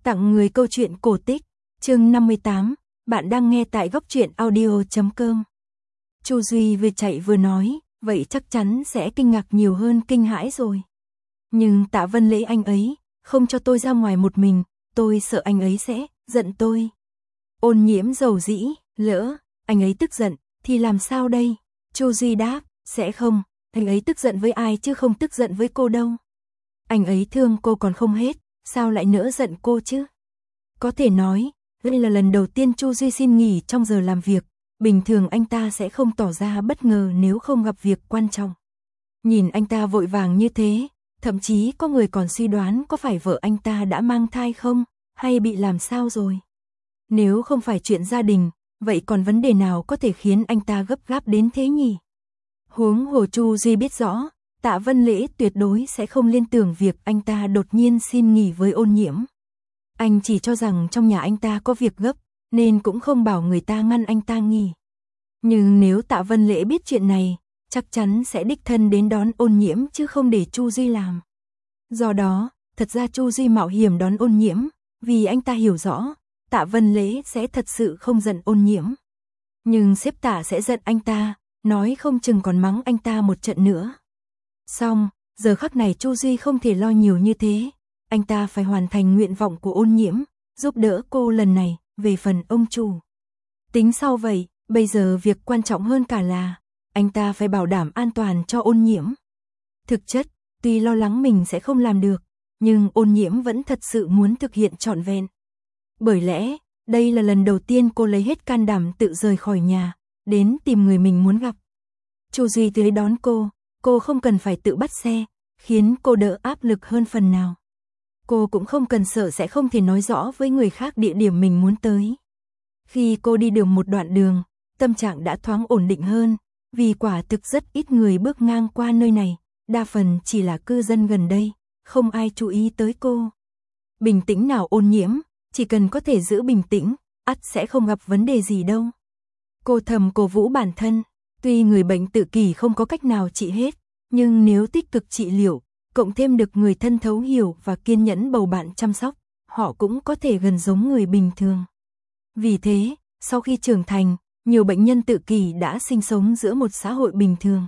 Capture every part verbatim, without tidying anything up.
Tặng người câu chuyện cổ tích, chương năm mươi tám, bạn đang nghe tại góc truyện audio chấm com. Chu Duy vừa chạy vừa nói, vậy chắc chắn sẽ kinh ngạc nhiều hơn kinh hãi rồi. Nhưng Tạ Vân Lễ anh ấy, không cho tôi ra ngoài một mình, tôi sợ anh ấy sẽ giận tôi. Ôn Nhiễm dầu dĩ, lỡ, anh ấy tức giận, thì làm sao đây? Chu Duy đáp, sẽ không, anh ấy tức giận với ai chứ không tức giận với cô đâu. Anh ấy thương cô còn không hết, sao lại nỡ giận cô chứ? Có thể nói, đây là lần đầu tiên Chu Duy xin nghỉ trong giờ làm việc, bình thường anh ta sẽ không tỏ ra bất ngờ nếu không gặp việc quan trọng. Nhìn anh ta vội vàng như thế, thậm chí có người còn suy đoán có phải vợ anh ta đã mang thai không, hay bị làm sao rồi. Nếu không phải chuyện gia đình, vậy còn vấn đề nào có thể khiến anh ta gấp gáp đến thế nhỉ? Huống hồ Chu Duy biết rõ, Tạ Vân Lễ tuyệt đối sẽ không liên tưởng việc anh ta đột nhiên xin nghỉ với Ôn Nhiễm. Anh chỉ cho rằng trong nhà anh ta có việc gấp, nên cũng không bảo người ta ngăn anh ta nghỉ. Nhưng nếu Tạ Vân Lễ biết chuyện này, chắc chắn sẽ đích thân đến đón Ôn Nhiễm chứ không để Chu Duy làm. Do đó, thật ra Chu Duy mạo hiểm đón Ôn Nhiễm, vì anh ta hiểu rõ, Tạ Vân Lễ sẽ thật sự không giận Ôn Nhiễm. Nhưng sếp Tạ sẽ giận anh ta, nói không chừng còn mắng anh ta một trận nữa. Xong, giờ khắc này Chu Duy không thể lo nhiều như thế, anh ta phải hoàn thành nguyện vọng của Ôn Nhiễm, giúp đỡ cô lần này, về phần ông chủ. Tính sau vậy, bây giờ việc quan trọng hơn cả là, anh ta phải bảo đảm an toàn cho Ôn Nhiễm. Thực chất, tuy lo lắng mình sẽ không làm được, nhưng Ôn Nhiễm vẫn thật sự muốn thực hiện trọn vẹn. Bởi lẽ, đây là lần đầu tiên cô lấy hết can đảm tự rời khỏi nhà, đến tìm người mình muốn gặp. Chu Duy tới đón cô, cô không cần phải tự bắt xe, khiến cô đỡ áp lực hơn phần nào. Cô cũng không cần sợ sẽ không thể nói rõ với người khác địa điểm mình muốn tới. Khi cô đi được một đoạn đường, tâm trạng đã thoáng ổn định hơn, vì quả thực rất ít người bước ngang qua nơi này, đa phần chỉ là cư dân gần đây, không ai chú ý tới cô. Bình tĩnh nào Ôn Nhiễm, chỉ cần có thể giữ bình tĩnh, ắt sẽ không gặp vấn đề gì đâu. Cô thầm cổ vũ bản thân, tuy người bệnh tự kỷ không có cách nào trị hết, nhưng nếu tích cực trị liệu, cộng thêm được người thân thấu hiểu và kiên nhẫn bầu bạn chăm sóc, họ cũng có thể gần giống người bình thường. Vì thế, sau khi trưởng thành, nhiều bệnh nhân tự kỷ đã sinh sống giữa một xã hội bình thường.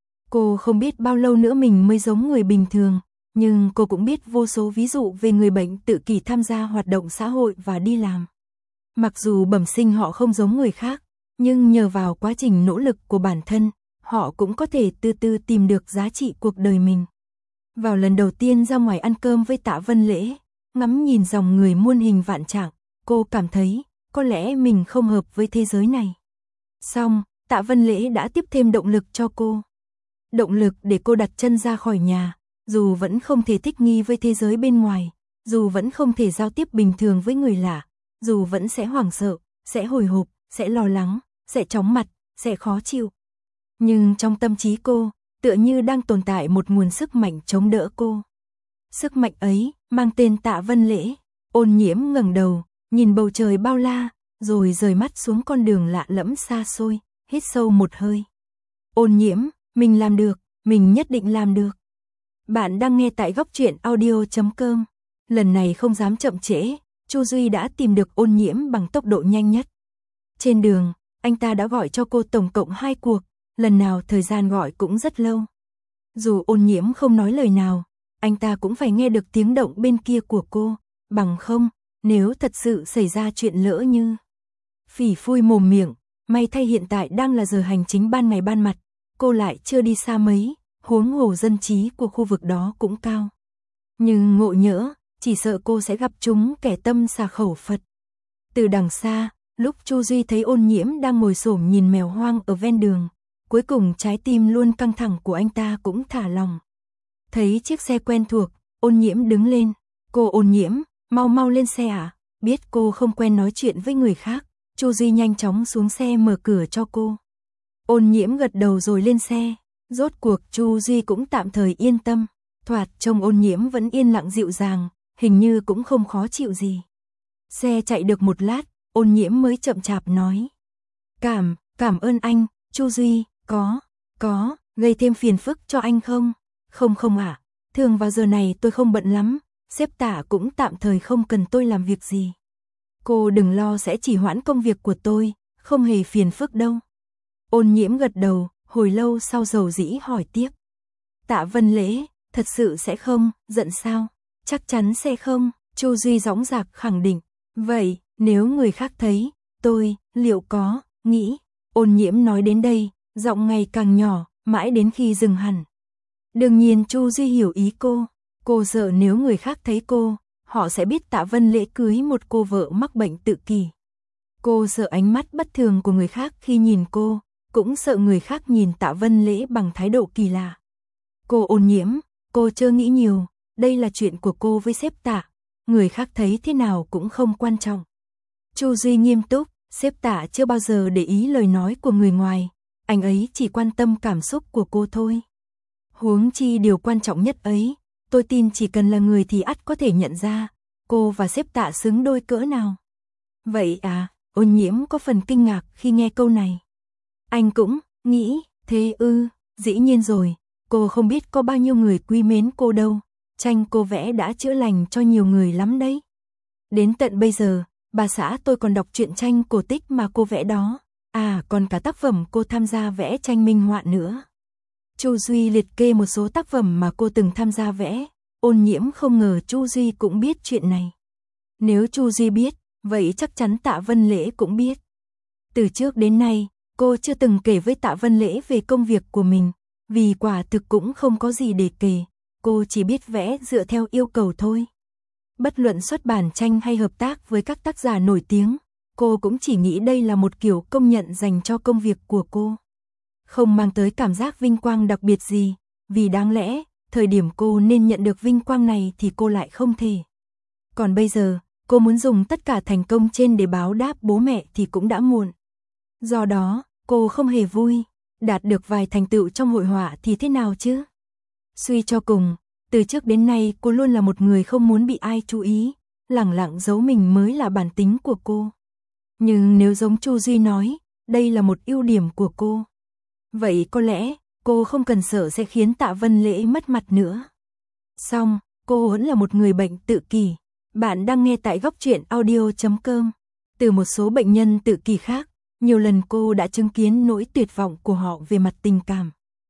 Cô không biết bao lâu nữa mình mới giống người bình thường, nhưng cô cũng biết vô số ví dụ về người bệnh tự kỷ tham gia hoạt động xã hội và đi làm. Mặc dù bẩm sinh họ không giống người khác, nhưng nhờ vào quá trình nỗ lực của bản thân, họ cũng có thể từ từ tìm được giá trị cuộc đời mình. Vào lần đầu tiên ra ngoài ăn cơm với Tạ Vân Lễ, ngắm nhìn dòng người muôn hình vạn trạng, cô cảm thấy có lẽ mình không hợp với thế giới này. Xong, Tạ Vân Lễ đã tiếp thêm động lực cho cô. Động lực để cô đặt chân ra khỏi nhà, dù vẫn không thể thích nghi với thế giới bên ngoài, dù vẫn không thể giao tiếp bình thường với người lạ, dù vẫn sẽ hoảng sợ, sẽ hồi hộp, sẽ lo lắng, sẽ chóng mặt, sẽ khó chịu. Nhưng trong tâm trí cô, tựa như đang tồn tại một nguồn sức mạnh chống đỡ cô. Sức mạnh ấy, mang tên Tạ Vân Lễ. Ôn Nhiễm ngẩng đầu, nhìn bầu trời bao la, rồi rời mắt xuống con đường lạ lẫm xa xôi, hít sâu một hơi. Ôn Nhiễm, mình làm được, mình nhất định làm được. Bạn đang nghe tại góc truyện audio chấm com. Lần này không dám chậm trễ, Chu Duy đã tìm được Ôn Nhiễm bằng tốc độ nhanh nhất. Trên đường, anh ta đã gọi cho cô tổng cộng hai cuộc, lần nào thời gian gọi cũng rất lâu. Dù Ôn Nhiễm không nói lời nào, anh ta cũng phải nghe được tiếng động bên kia của cô, bằng không, nếu thật sự xảy ra chuyện lỡ như. Phỉ phui mồm miệng, may thay hiện tại đang là giờ hành chính ban ngày ban mặt, cô lại chưa đi xa mấy, huống hồ dân trí của khu vực đó cũng cao. Nhưng ngộ nhỡ, chỉ sợ cô sẽ gặp chúng kẻ tâm xà khẩu Phật. Từ đằng xa, lúc Chu Duy thấy Ôn Nhiễm đang ngồi xổm nhìn mèo hoang ở ven đường, cuối cùng trái tim luôn căng thẳng của anh ta cũng thả lòng. Thấy chiếc xe quen thuộc, Ôn Nhiễm đứng lên. Cô Ôn Nhiễm, mau mau lên xe à? Biết cô không quen nói chuyện với người khác, Chu Duy nhanh chóng xuống xe mở cửa cho cô. Ôn Nhiễm gật đầu rồi lên xe. Rốt cuộc Chu Duy cũng tạm thời yên tâm. Thoạt trông Ôn Nhiễm vẫn yên lặng dịu dàng, hình như cũng không khó chịu gì. Xe chạy được một lát, Ôn Nhiễm mới chậm chạp nói. Cảm, cảm ơn anh, Chu Duy, có, có, gây thêm phiền phức cho anh không? Không không ạ, thường vào giờ này tôi không bận lắm, sếp Tạ cũng tạm thời không cần tôi làm việc gì. Cô đừng lo sẽ chỉ hoãn công việc của tôi, không hề phiền phức đâu. Ôn Nhiễm gật đầu, hồi lâu sau dầu dĩ hỏi tiếp. Tạ Vân Lễ, thật sự sẽ không, giận sao? Chắc chắn sẽ không, Chu Duy dõng dạc khẳng định. Vậy, nếu người khác thấy, tôi, liệu có, nghĩ. Ôn Nhiễm nói đến đây, giọng ngày càng nhỏ, mãi đến khi dừng hẳn. Đương nhiên Chu Duy hiểu ý cô. Cô sợ nếu người khác thấy cô, họ sẽ biết Tạ Vân Lễ cưới một cô vợ mắc bệnh tự kỷ. Cô sợ ánh mắt bất thường của người khác khi nhìn cô, cũng sợ người khác nhìn Tạ Vân Lễ bằng thái độ kỳ lạ. Cô Ôn Nhiễm, cô chớ nghĩ nhiều, đây là chuyện của cô với sếp Tạ, người khác thấy thế nào cũng không quan trọng. Chu Duy nghiêm túc, sếp Tạ chưa bao giờ để ý lời nói của người ngoài, anh ấy chỉ quan tâm cảm xúc của cô thôi. Huống chi điều quan trọng nhất ấy, tôi tin chỉ cần là người thì ắt có thể nhận ra, cô và sếp Tạ xứng đôi cỡ nào. Vậy à, Ôn Nhiễm có phần kinh ngạc khi nghe câu này. Anh cũng, nghĩ, thế ư, dĩ nhiên rồi, cô không biết có bao nhiêu người quý mến cô đâu, tranh cô vẽ đã chữa lành cho nhiều người lắm đấy. Đến tận bây giờ, bà xã tôi còn đọc truyện tranh cổ tích mà cô vẽ đó, à còn cả tác phẩm cô tham gia vẽ tranh minh họa nữa. Chu Duy liệt kê một số tác phẩm mà cô từng tham gia vẽ, Ôn Nhiễm không ngờ Chu Duy cũng biết chuyện này. Nếu Chu Duy biết, vậy chắc chắn Tạ Vân Lễ cũng biết. Từ trước đến nay, cô chưa từng kể với Tạ Vân Lễ về công việc của mình, vì quả thực cũng không có gì để kể, cô chỉ biết vẽ dựa theo yêu cầu thôi. Bất luận xuất bản tranh hay hợp tác với các tác giả nổi tiếng, cô cũng chỉ nghĩ đây là một kiểu công nhận dành cho công việc của cô. Không mang tới cảm giác vinh quang đặc biệt gì, vì đáng lẽ, thời điểm cô nên nhận được vinh quang này thì cô lại không thể. Còn bây giờ, cô muốn dùng tất cả thành công trên để báo đáp bố mẹ thì cũng đã muộn. Do đó, cô không hề vui, đạt được vài thành tựu trong hội họa thì thế nào chứ? Suy cho cùng, từ trước đến nay cô luôn là một người không muốn bị ai chú ý, lẳng lặng giấu mình mới là bản tính của cô. Nhưng nếu giống Chu Duy nói, đây là một ưu điểm của cô. Vậy có lẽ, cô không cần sợ sẽ khiến Tạ Vân Lễ mất mặt nữa. Xong, cô vẫn là một người bệnh tự kỷ. Bạn đang nghe tại góc truyện audio chấm com. Từ một số bệnh nhân tự kỷ khác, nhiều lần cô đã chứng kiến nỗi tuyệt vọng của họ về mặt tình cảm.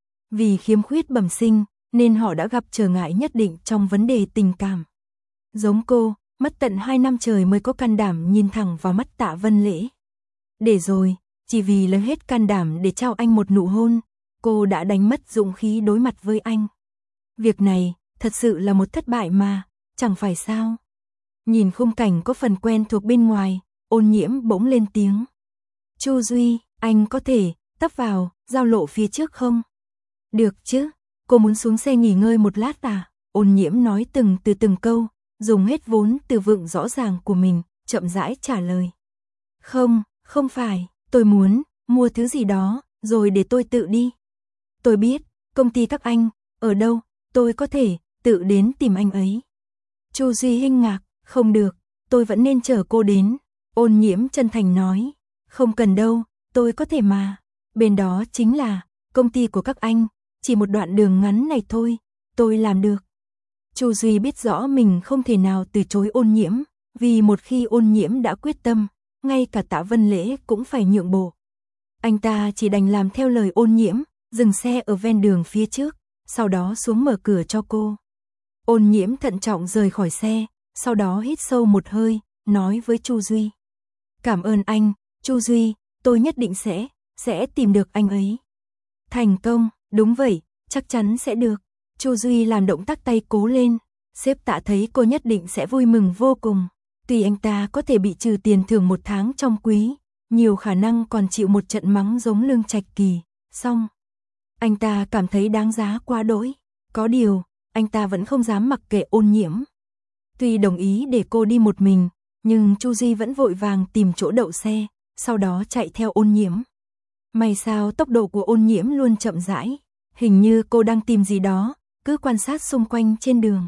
Vì khiếm khuyết bẩm sinh, nên họ đã gặp trở ngại nhất định trong vấn đề tình cảm. Giống cô, mất tận hai năm trời mới có can đảm nhìn thẳng vào mắt Tạ Vân Lễ. Để rồi, chỉ vì lấy hết can đảm để trao anh một nụ hôn, cô đã đánh mất dũng khí đối mặt với anh. Việc này, thật sự là một thất bại mà, chẳng phải sao? Nhìn khung cảnh có phần quen thuộc bên ngoài, Ôn Nhiễm bỗng lên tiếng. Chu Duy, anh có thể, tấp vào, giao lộ phía trước không? Được chứ, cô muốn xuống xe nghỉ ngơi một lát à? Ôn Nhiễm nói từng từ từng câu, dùng hết vốn từ vựng rõ ràng của mình, chậm rãi trả lời. Không, không phải, tôi muốn, mua thứ gì đó, rồi để tôi tự đi. Tôi biết, công ty các anh, ở đâu, tôi có thể, tự đến tìm anh ấy. Chu Duy hinh ngạc, không được, tôi vẫn nên chờ cô đến. Ôn Nhiễm chân thành nói, không cần đâu, tôi có thể mà. Bên đó chính là, công ty của các anh, chỉ một đoạn đường ngắn này thôi, tôi làm được. Chu Duy biết rõ mình không thể nào từ chối Ôn Nhiễm, vì một khi Ôn Nhiễm đã quyết tâm, ngay cả Tạ Vân Lễ cũng phải nhượng bộ. Anh ta chỉ đành làm theo lời Ôn Nhiễm, dừng xe ở ven đường phía trước, sau đó xuống mở cửa cho cô. Ôn Nhiễm thận trọng rời khỏi xe, sau đó hít sâu một hơi, nói với Chu Duy. Cảm ơn anh, Chu Duy, tôi nhất định sẽ, sẽ tìm được anh ấy. Thành công, đúng vậy, chắc chắn sẽ được. Chu Duy làm động tác tay cố lên, sếp Tạ thấy cô nhất định sẽ vui mừng vô cùng. Tuy anh ta có thể bị trừ tiền thưởng một tháng trong quý, nhiều khả năng còn chịu một trận mắng giống Lương Trạch Kỳ, xong. Anh ta cảm thấy đáng giá quá đỗi, có điều, anh ta vẫn không dám mặc kệ Ôn Nhiễm. Tuy đồng ý để cô đi một mình, nhưng Chu Duy vẫn vội vàng tìm chỗ đậu xe, sau đó chạy theo Ôn Nhiễm. May sao tốc độ của Ôn Nhiễm luôn chậm rãi, hình như cô đang tìm gì đó, cứ quan sát xung quanh trên đường.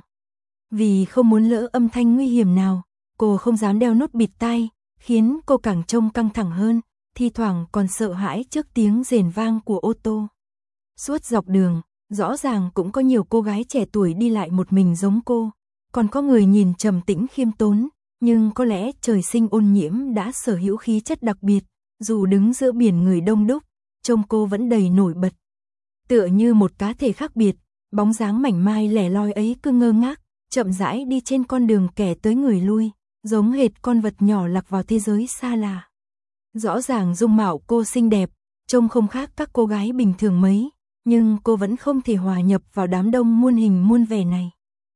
Vì không muốn lỡ âm thanh nguy hiểm nào, cô không dám đeo nút bịt tai, khiến cô càng trông căng thẳng hơn, thi thoảng còn sợ hãi trước tiếng rền vang của ô tô. Suốt dọc đường, rõ ràng cũng có nhiều cô gái trẻ tuổi đi lại một mình giống cô. còn có người nhìn trầm tĩnh khiêm tốn, nhưng có lẽ trời sinh Ôn Nhiễm đã sở hữu khí chất đặc biệt, dù đứng giữa biển người đông đúc, trông cô vẫn đầy nổi bật. Tựa như một cá thể khác biệt, bóng dáng mảnh mai lẻ loi ấy cứ ngơ ngác, chậm rãi đi trên con đường kẻ tới người lui, giống hệt con vật nhỏ lạc vào thế giới xa lạ. Rõ ràng dung mạo cô xinh đẹp, trông không khác các cô gái bình thường mấy, nhưng cô vẫn không thể hòa nhập vào đám đông muôn hình muôn vẻ này.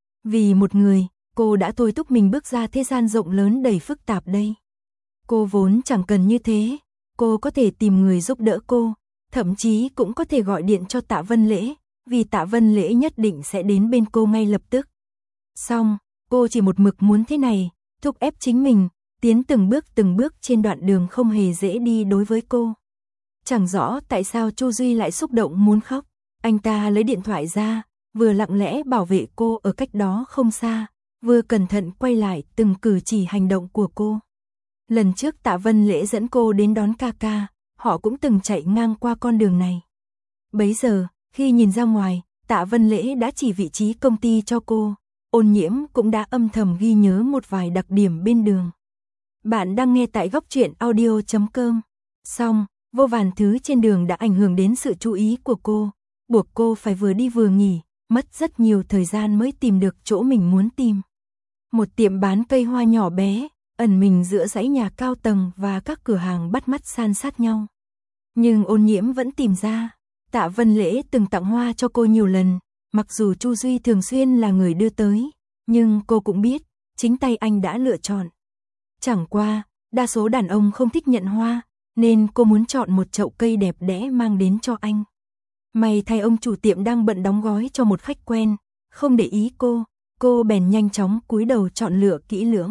Vì một người, cô đã thôi thúc mình bước ra thế gian rộng lớn đầy phức tạp đây. Cô vốn chẳng cần như thế, cô có thể tìm người giúp đỡ cô, thậm chí cũng có thể gọi điện cho Tạ Vân Lễ, vì Tạ Vân Lễ nhất định sẽ đến bên cô ngay lập tức. Xong, cô chỉ một mực muốn thế này, thúc ép chính mình, tiến từng bước từng bước trên đoạn đường không hề dễ đi đối với cô. Chẳng rõ tại sao Chu Duy lại xúc động muốn khóc, anh ta lấy điện thoại ra, vừa lặng lẽ bảo vệ cô ở cách đó không xa, vừa cẩn thận quay lại từng cử chỉ hành động của cô. Lần trước Tạ Vân Lễ dẫn cô đến đón ca ca, họ cũng từng chạy ngang qua con đường này. Bấy giờ, khi nhìn ra ngoài, Tạ Vân Lễ đã chỉ vị trí công ty cho cô, Ôn Nhiễm cũng đã âm thầm ghi nhớ một vài đặc điểm bên đường. Bạn đang nghe tại góc truyện audio chấm com. Xong, vô vàn thứ trên đường đã ảnh hưởng đến sự chú ý của cô, buộc cô phải vừa đi vừa nghỉ, mất rất nhiều thời gian mới tìm được chỗ mình muốn tìm. Một tiệm bán cây hoa nhỏ bé, ẩn mình giữa dãy nhà cao tầng và các cửa hàng bắt mắt san sát nhau. Nhưng Ôn Nhiễm vẫn tìm ra, Tạ Vân Lễ từng tặng hoa cho cô nhiều lần, mặc dù Chu Duy thường xuyên là người đưa tới, nhưng cô cũng biết, chính tay anh đã lựa chọn. Chẳng qua, đa số đàn ông không thích nhận hoa, nên cô muốn chọn một chậu cây đẹp đẽ mang đến cho anh. May thay ông chủ tiệm đang bận đóng gói cho một khách quen, không để ý cô, cô bèn nhanh chóng cúi đầu chọn lựa kỹ lưỡng.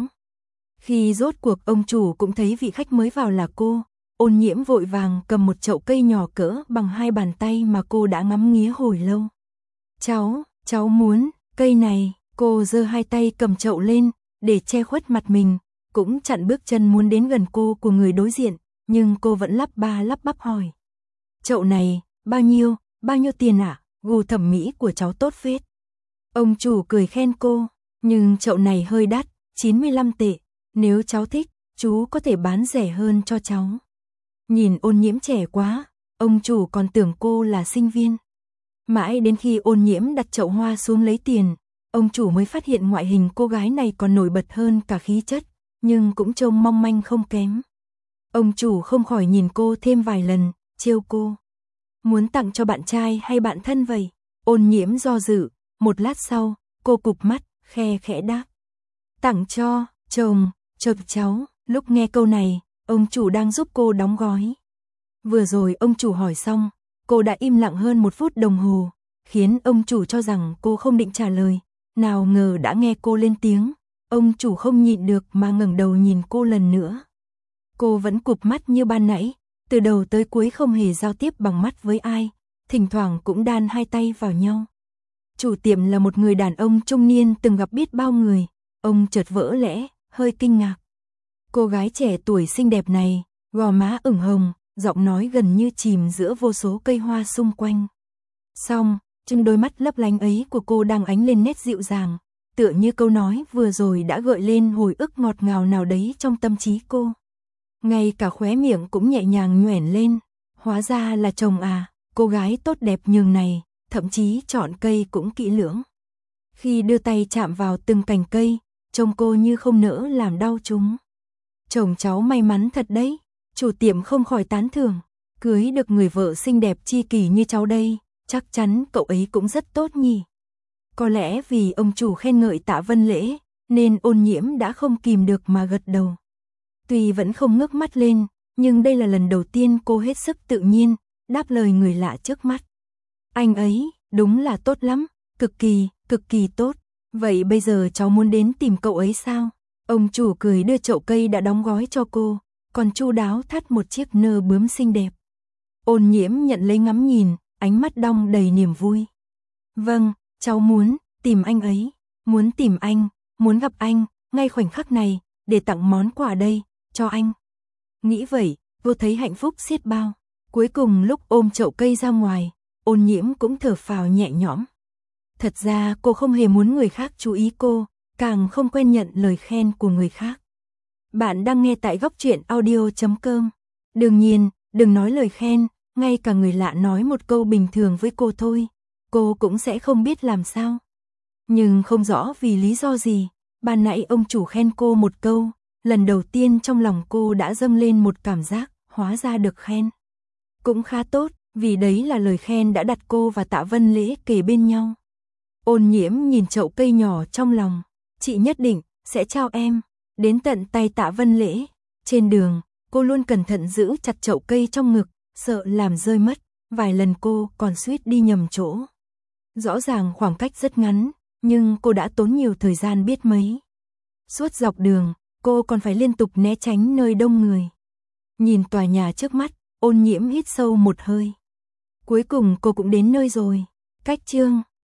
Khi rốt cuộc ông chủ cũng thấy vị khách mới vào là cô, Ôn Nhiễm vội vàng cầm một chậu cây nhỏ cỡ bằng hai bàn tay mà cô đã ngắm nghía hồi lâu. Cháu, cháu muốn, cây này, cô giơ hai tay cầm chậu lên, để che khuất mặt mình, cũng chặn bước chân muốn đến gần cô của người đối diện, nhưng cô vẫn lắp ba lắp bắp hỏi. Chậu này, bao nhiêu, bao nhiêu tiền ạ? À? Gu thẩm mỹ của cháu tốt phết. Ông chủ cười khen cô, nhưng chậu này hơi đắt, chín mươi lăm tệ, nếu cháu thích, chú có thể bán rẻ hơn cho cháu. Nhìn Ôn Nhiễm trẻ quá, ông chủ còn tưởng cô là sinh viên. Mãi đến khi Ôn Nhiễm đặt chậu hoa xuống lấy tiền, ông chủ mới phát hiện ngoại hình cô gái này còn nổi bật hơn cả khí chất, nhưng cũng trông mong manh không kém. Ông chủ không khỏi nhìn cô thêm vài lần, trêu cô. Muốn tặng cho bạn trai hay bạn thân vậy? Ôn Nhiễm do dự, một lát sau, cô cụp mắt, khe khẽ đáp. Tặng cho, chồng, chồng cháu. Lúc nghe câu này, ông chủ đang giúp cô đóng gói. Vừa rồi ông chủ hỏi xong, cô đã im lặng hơn một phút đồng hồ, khiến ông chủ cho rằng cô không định trả lời. Nào ngờ đã nghe cô lên tiếng, ông chủ không nhịn được mà ngẩng đầu nhìn cô lần nữa. Cô vẫn cụp mắt như ban nãy, từ đầu tới cuối không hề giao tiếp bằng mắt với ai, thỉnh thoảng cũng đan hai tay vào nhau. Chủ tiệm là một người đàn ông trung niên từng gặp biết bao người, ông chợt vỡ lẽ, hơi kinh ngạc. Cô gái trẻ tuổi xinh đẹp này, gò má ửng hồng, giọng nói gần như chìm giữa vô số cây hoa xung quanh. Xong, trong đôi mắt lấp lánh ấy của cô đang ánh lên nét dịu dàng, tựa như câu nói vừa rồi đã gợi lên hồi ức ngọt ngào nào đấy trong tâm trí cô. Ngay cả khóe miệng cũng nhẹ nhàng nhoẻn lên, hóa ra là chồng à, cô gái tốt đẹp nhường này, thậm chí chọn cây cũng kỹ lưỡng. Khi đưa tay chạm vào từng cành cây, trông cô như không nỡ làm đau chúng. Chồng cháu may mắn thật đấy, chủ tiệm không khỏi tán thưởng, cưới được người vợ xinh đẹp tri kỷ như cháu đây, chắc chắn cậu ấy cũng rất tốt nhỉ. Có lẽ vì ông chủ khen ngợi Tạ Vân Lễ, nên Ôn Nhiễm đã không kìm được mà gật đầu. Tuy vẫn không ngước mắt lên, nhưng đây là lần đầu tiên cô hết sức tự nhiên, đáp lời người lạ trước mắt. Anh ấy, đúng là tốt lắm, cực kỳ, cực kỳ tốt. Vậy bây giờ cháu muốn đến tìm cậu ấy sao? Ông chủ cười đưa chậu cây đã đóng gói cho cô, còn chu đáo thắt một chiếc nơ bướm xinh đẹp. Ôn Nhiễm nhận lấy ngắm nhìn, ánh mắt đong đầy niềm vui. Vâng, cháu muốn tìm anh ấy, muốn tìm anh, muốn gặp anh, ngay khoảnh khắc này, để tặng món quà đây, cho anh. Nghĩ vậy, cô thấy hạnh phúc xiết bao. Cuối cùng lúc ôm chậu cây ra ngoài, Ôn Nhiễm cũng thở phào nhẹ nhõm. Thật ra cô không hề muốn người khác chú ý cô, càng không quen nhận lời khen của người khác. Bạn đang nghe tại góc truyện audio chấm com. Đương nhiên, đừng nói lời khen, ngay cả người lạ nói một câu bình thường với cô thôi, cô cũng sẽ không biết làm sao. Nhưng không rõ vì lý do gì, ban nãy ông chủ khen cô một câu, lần đầu tiên trong lòng cô đã dâng lên một cảm giác, hóa ra được khen. Cũng khá tốt, vì đấy là lời khen đã đặt cô và Tạ Vân Lễ kề bên nhau. Ôn Nhiễm nhìn chậu cây nhỏ trong lòng, chị nhất định sẽ trao em đến tận tay Tạ Vân Lễ. Trên đường, cô luôn cẩn thận giữ chặt chậu cây trong ngực, sợ làm rơi mất, vài lần cô còn suýt đi nhầm chỗ. Rõ ràng khoảng cách rất ngắn, nhưng cô đã tốn nhiều thời gian biết mấy. Suốt dọc đường, cô còn phải liên tục né tránh nơi đông người. Nhìn tòa nhà trước mắt, Ôn Nhiễm hít sâu một hơi. Cuối cùng cô cũng đến nơi rồi. Cách chương